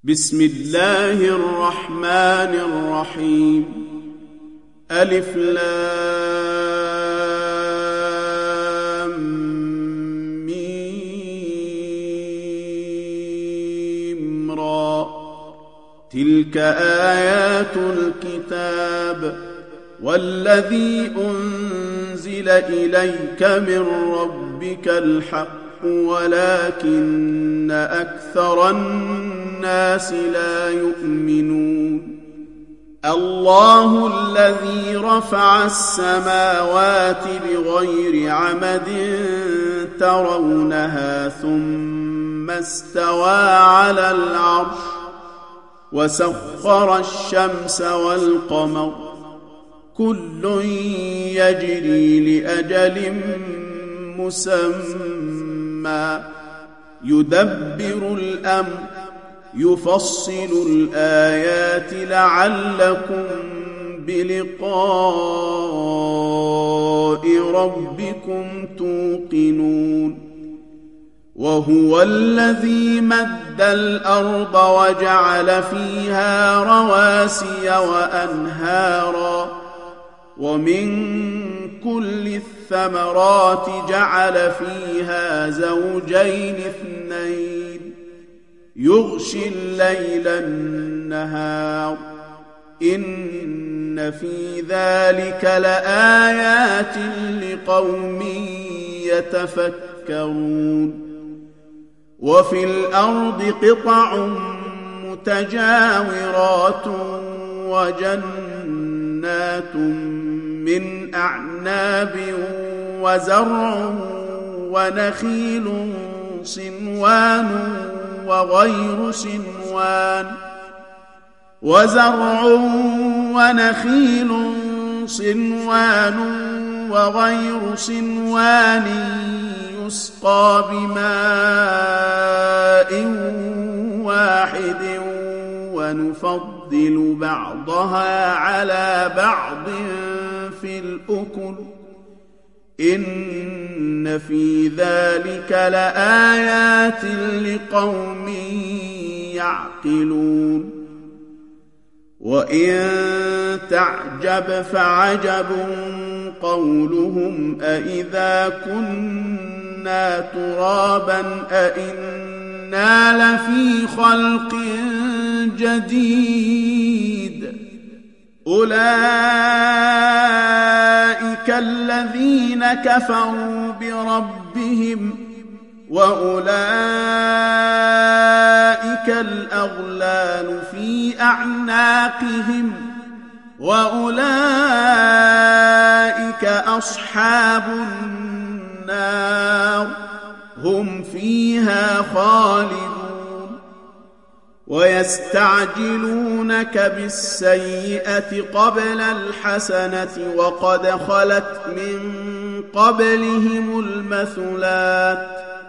بسم الله الرحمن الرحيم ألف لام ميم را تلك آيات الكتاب والذي أنزل إليك من ربك الحق ولكن أكثر الناس لا يؤمنون الله الذي رفع السماوات بغير عمد ترونها ثم استوى على العرش وسخر الشمس والقمر كل يجري لأجل مسمى يدبر الأمر يفصل الآيات لعلكم بلقاء ربكم توقنون وهو الذي مد الأرض وجعل فيها رواسي وأنهارا ومن كل الثمرات جعل فيها زوجين اثنين يغشي الليل النهار إن في ذلك لآيات لقوم يتفكرون وفي الأرض قطع متجاورات وجنات من أعناب وزرع ونخيل صنوان وغير صنوان وزرع ونخيل صنوان وغير صنوان يسقى بماء واحد ونفضل بعضها على بعض في الأكل إن في ذلك لآيات لقوم يعقلون وإن تعجب فعجب قولهم أإذا كنا ترابا أإنا لفي خلق جديد أولئك الذين كفروا بربهم وأولئك الأغلال في أعناقهم وأولئك أصحاب النار هم فيها خالدون ويستعجلونك بالسيئة قبل الحسنة وقد خلت من قبلهم المثلات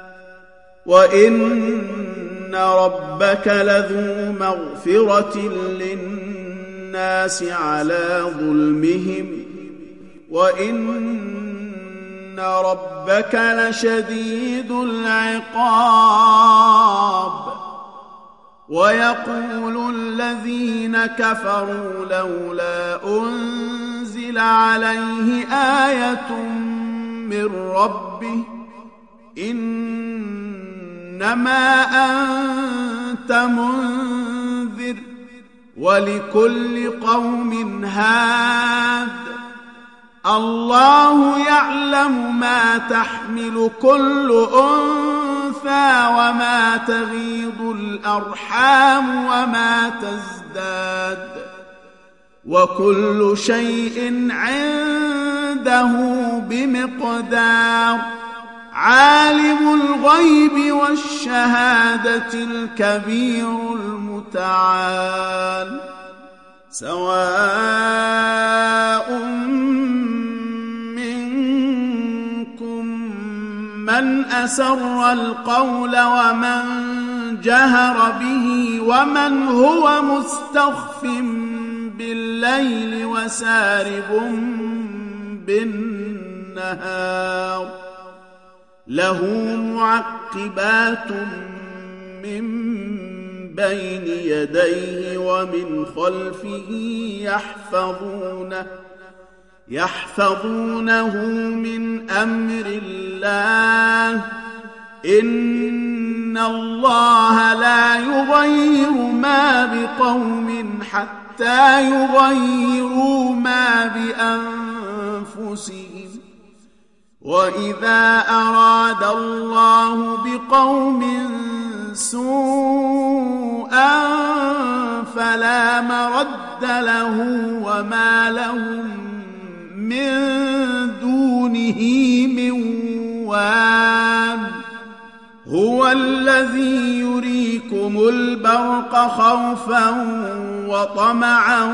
وإن ربك لذو مغفرة للناس على ظلمهم وإن ربك لشديد العقاب ويقول الذين كفروا لولا أنزل عليه آية من ربه إنما أنت منذر ولكل قوم هاد الله يعلم ما تحمل كل أنثى وما تغيض الأرحام وما تزداد وكل شيء عنده بمقدار عالم الغيب والشهادة الكبير المتعال سواء منكم من أسر القول ومن جهر به ومن هو مستخف بالليل وسارب بالنهار له معقبات من بين يديه ومن خلفه يحفظونه من أمر الله إن الله لا يغير ما بقوم حتى يغيروا ما بأنفسهم وإذا أراد الله بقوم سوءا فلا مرد له وما لهم من دونه من وال هو الذي يريكم البرق خوفا وطمعا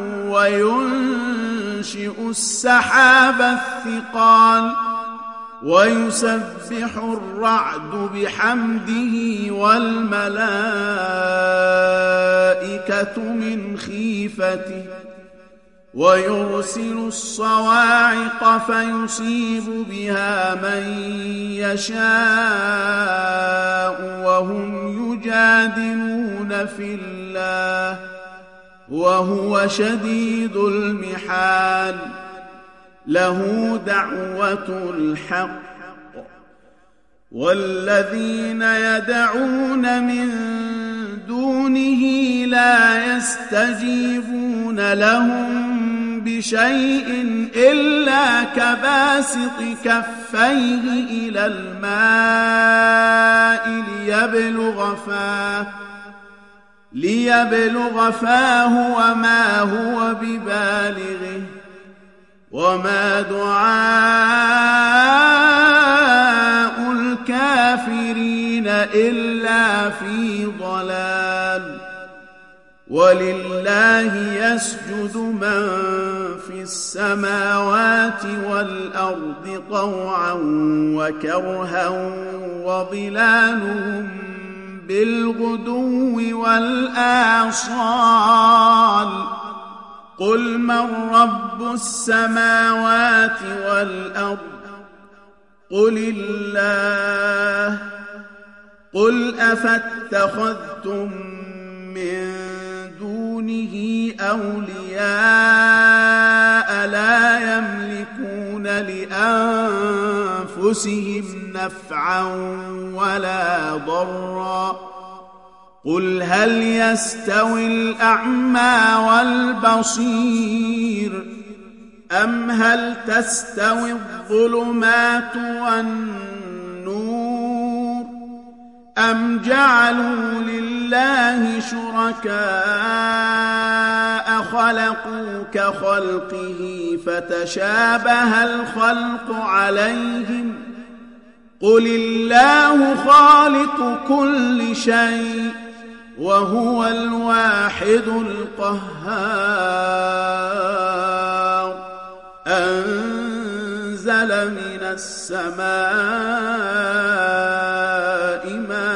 وينشئ السحاب الثقال ويسبح الرعد بحمده والملائكة من خيفته ويرسل الصواعق فيصيب بها من يشاء وهم يجادلون في الله وهو شديد المحال له دعوة الحق والذين يدعون من دونه لا يستجيبون لهم بشيء إلا كباسط كفيه إلى الماء ليبلغ فاه وما هو ببالغه وما دعاء الكافرين إلا في ضلال ولله يسجد من في السماوات والأرض طوعا وكرها وظلالهم بالغدو والآصال قل من رب السماوات والأرض قل الله قل أفاتخذتم من دونه أولياء لا يملكون لأنفسهم نفعا ولا ضرا قل هل يستوي الأعمى والبصير أم هل تستوي الظلمات والنور أم جعلوا لله شركاء خلقوا كخلقه فتشابه الخلق عليهم قل الله خالق كل شيء وهو الواحد القهار أنزل من السماء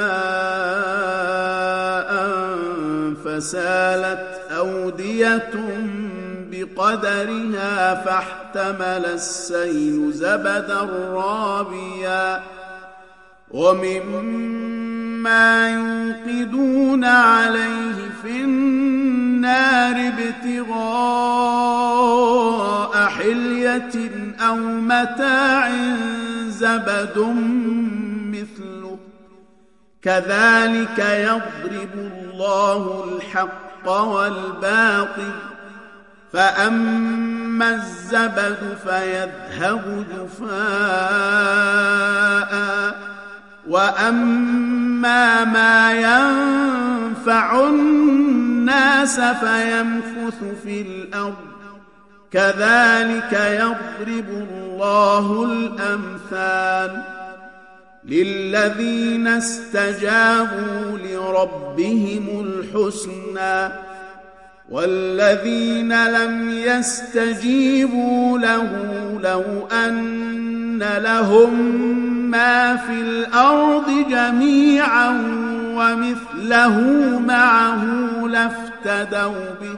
ماء فسالت أودية بقدرها فاحتمل السيل زبدا رابيا ومما يوقدون عليه في النار ابتغاء حلية أو متاع زبد مثله كذلك يضرب الله الحق والباطل فأما الزبد فيذهب جفاء وأما ما ينفع الناس فيمكث في الأرض كذلك يضرب الله الأمثال للذين استجابوا لربهم الحسنى والذين لم يستجيبوا له لو أن لهم ما في الأرض جميعا ومثله معه لافتدوا به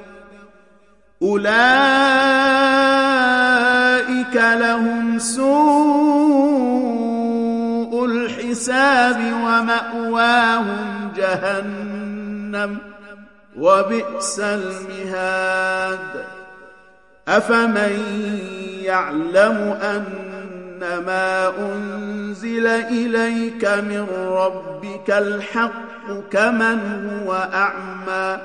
أولئك لهم سوء الحساب ومأواهم جهنم جهنم وبئس المهاد أفمن يعلم أنما أنزل إليك من ربك الحق كمن هو أعمى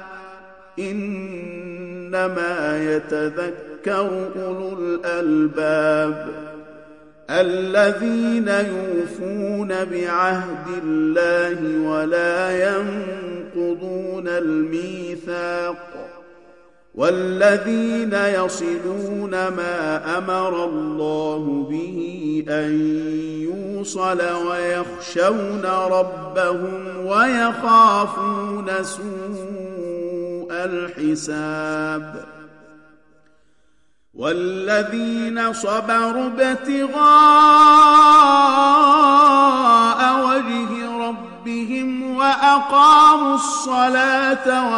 إنما يتذكر أولو الألباب الذين يوفون بعهد الله ولا ينقضون الميثاق والذين يصلون ما أمر الله به أن يوصل ويخشون ربهم ويخافون سوء الحساب والذين صبروا ابتغاء وجه ربهم وأقاموا الصلاة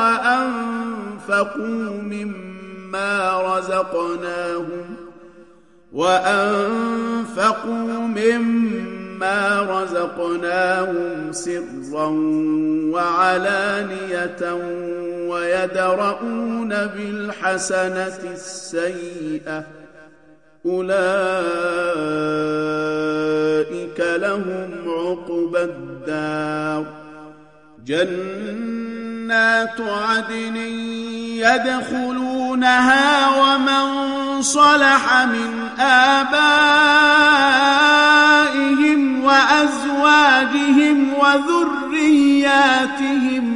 وأنفقوا مما رزقناهم سرا وعلانية ويدرؤون بالحسنة السيئة أولئك لهم عقبى الدار جنات عدن يدخلونها ومن صلح من آبائهم وأزواجهم وذرياتهم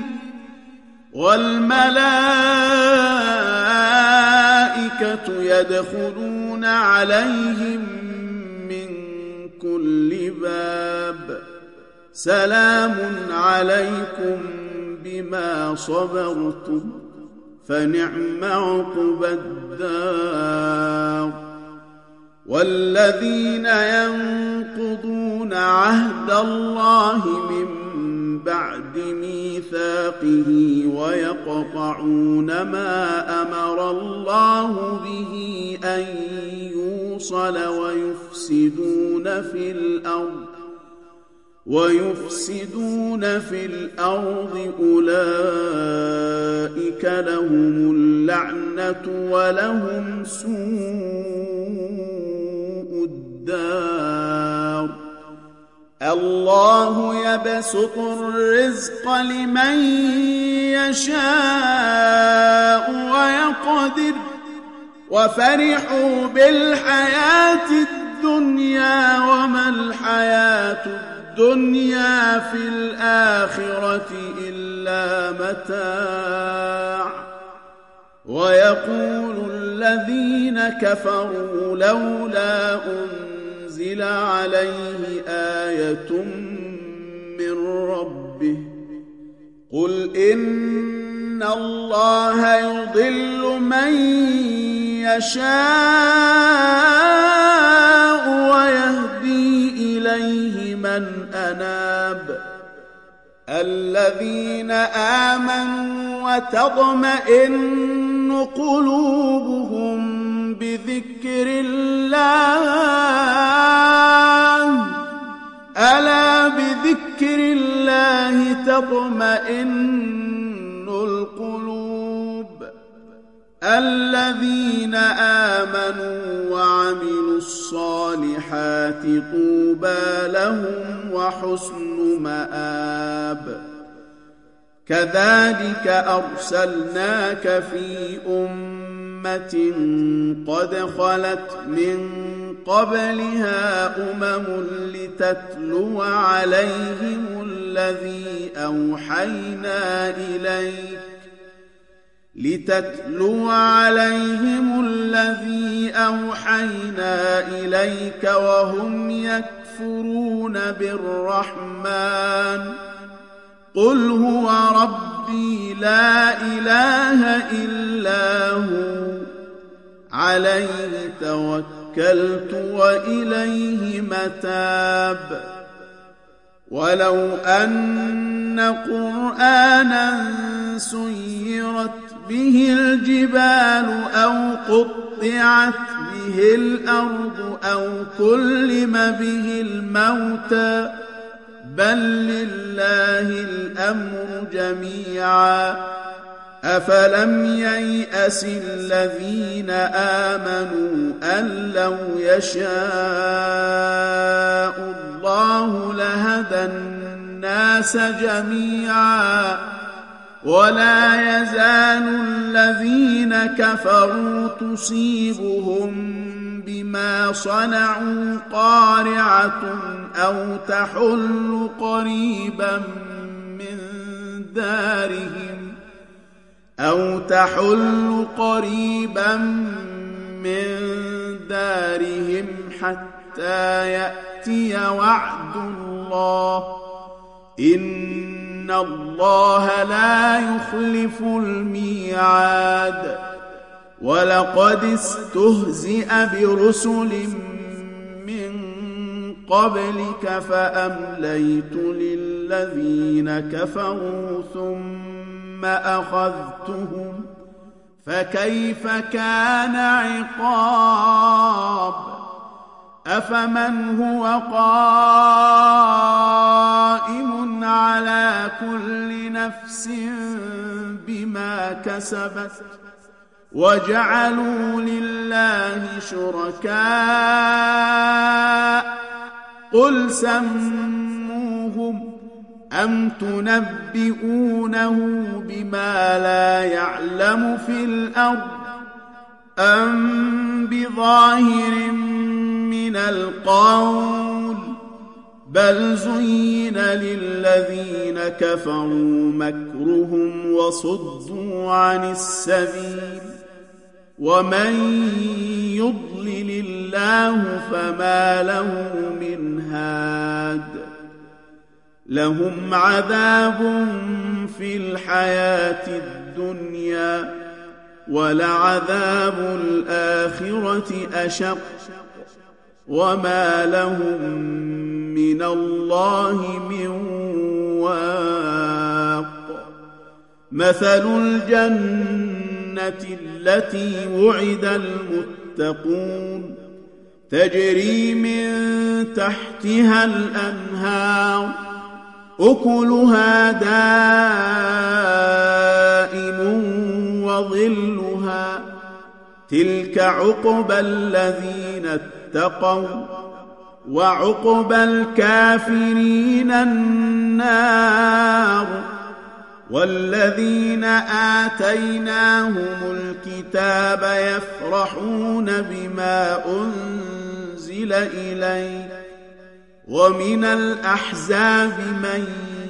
والملائكة يدخلون عليهم من كل باب سلام عليكم بما صبرتم فنعم عقبى الدار والذين ينقضون عهد الله من بعد ميثاقه ويقطعون ما أمر الله به أن يوصل ويفسدون في الأرض أولئك لهم اللعنة ولهم سوء الدار الله يبسط الرزق لمن يشاء ويقدر وفرحوا بالحياة الدنيا وما الحياة الدنيا في الآخرة إلا متاع ويقول الذين كفروا لولا أنزل عليه آية من ربه قل إن الله يضل من يشاء ويهدي إليه من أناب الذين آمنوا وتطمئن قلوبهم بذكر الله ألا بذكر الله تطمئن القلوب الذين آمنوا وعملوا الصالحات طوبى لهم وحسن مآب كذلك أرسلناك في أمة قد خلت من قبلها لتتلو عليهم الذي أوحينا إليك وهم يكفرون بالرحمن قل هو ربي لا إله إلا هو عليه توكلت وإليه متاب ولو أن قرآنا سيرت به الجبال أو قطعت به الأرض أو كلم به الموتى بل لله الأمر جميعا أفلم ييأس الذين آمنوا أن لو يشاء الله لهدى الناس جميعا ولا يزال الذين كفروا تصيبهم بما صنعوا قارعة أو تحل قريبا من دارهم حتى يأتي وعد الله إن الله لا يخلف الميعاد ولقد استهزئ برسل من قبلك فأمليت للذين كفروا ثم أخذتهم فكيف كان عقاب أفمن هو قائم على كل نفس بما كسبت وجعلوا لله شركاء قل سموهم أم تنبئونه بما لا يعلم في الأرض أم بظاهر من القول بل زين للذين كفروا مكرهم وصدوا عن السبيل ومن يضلل الله فما له من هاد لهم عذاب في الحياة الدنيا ولعذاب الآخرة أشق وما لهم من الله من واق مثل الجنة التي وعد المتقون تجري من تحتها الأنهار أكلها دائم وظلها تلك عقبى الذين اتقوا وعقبى الكافرين النار والذين آتيناهم الكتاب يفرحون بما أنزل إليك ومن الأحزاب من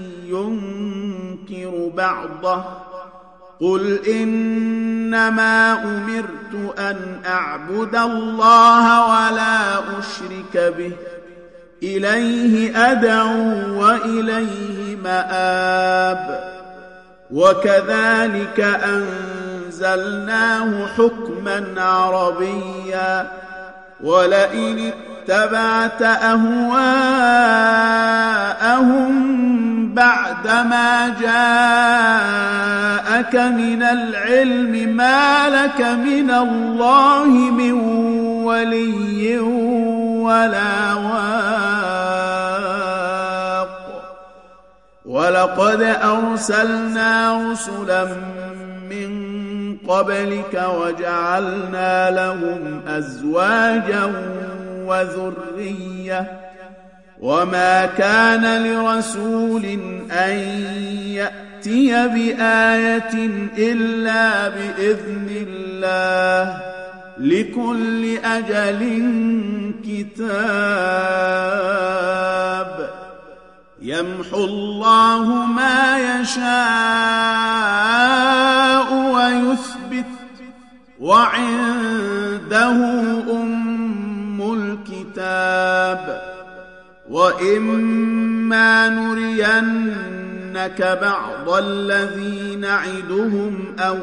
ينكر بعضه قل إنما أمرت أن أعبد الله ولا أشرك به إليه أدعو وإليه مآب وكذلك أنزلناه حكما عربيا ولئن اتبعت أهواءهم بعدما جاءك من العلم ما لك من الله من ولي ولا واق ولقد أرسلنا رسلا من قبلك وجعلنا لهم أزواجا وذرية وما كان لرسول أن يأتي بآية إلا بإذن الله لكل أجل كتاب يمحو الله ما يشاء ويثبت وعنده أم الكتاب وإما نرينك بعض الذي نعدهم أو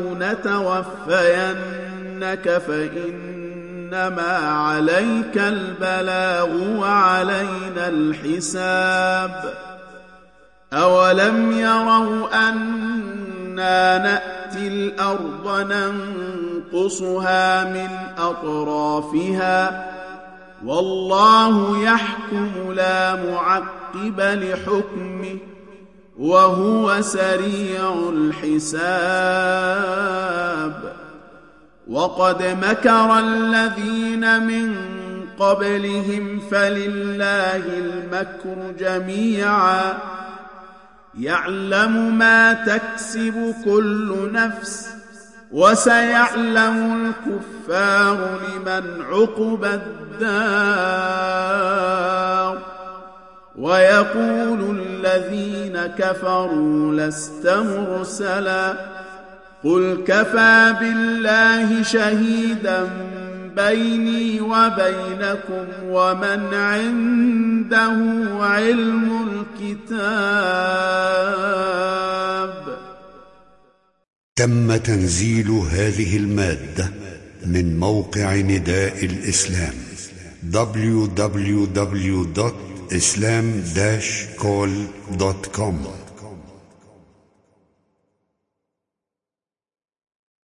نتوفينك فإنما عليك البلاغ وعلينا الحساب أولم يروا أنا نأتي الأرض ننقصها من أطرافها والله يحكم لا معقب معقب لحكمه وهو سريع الحساب. وقد مكر الذين من قبلهم فلله المكر جميعا يعلم ما تكسب كل نفس وسيعلم الكفار لمن عقبى الدار. ويقول الذين كفروا لست مرسلا قل كفى بالله شهيدا بيني وبينكم ومن عنده علم الكتاب. تم تنزيل هذه المادة من موقع نداء الإسلام www.islam-call.com